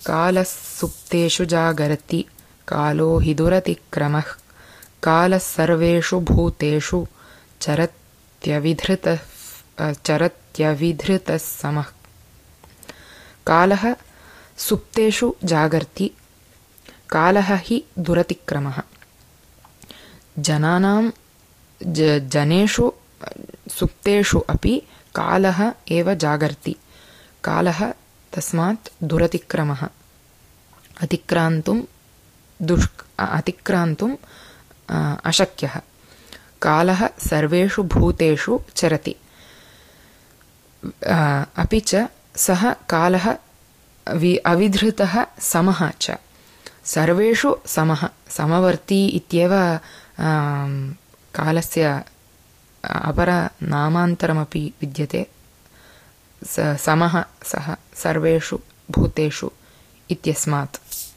कालः सुप्तेषु जागर्ति कालो हि दुरतिक्रमः कालः सर्वेषु भूतेषु चरत्यविधृतः समः। कालः सुप्तेषु जागर्ति कालः हि दुरतिक्रमः। जनेषु सुप्तेषु अपि कालः एव जागर्ति। कालः तस्मात् दुरतिक्रमः। अतिक्रान्तुम् अशक्यः। कालः सर्वेषु भूतेषु चरति। अपि च सः कालः अविधृतः समः च। सर्वेषु समः, समवर्ती इत्येव कालस्य अपरनामान्तरमपि विद्यते। समः सः सर्वेषु भूतेषु इत्यस्मात्।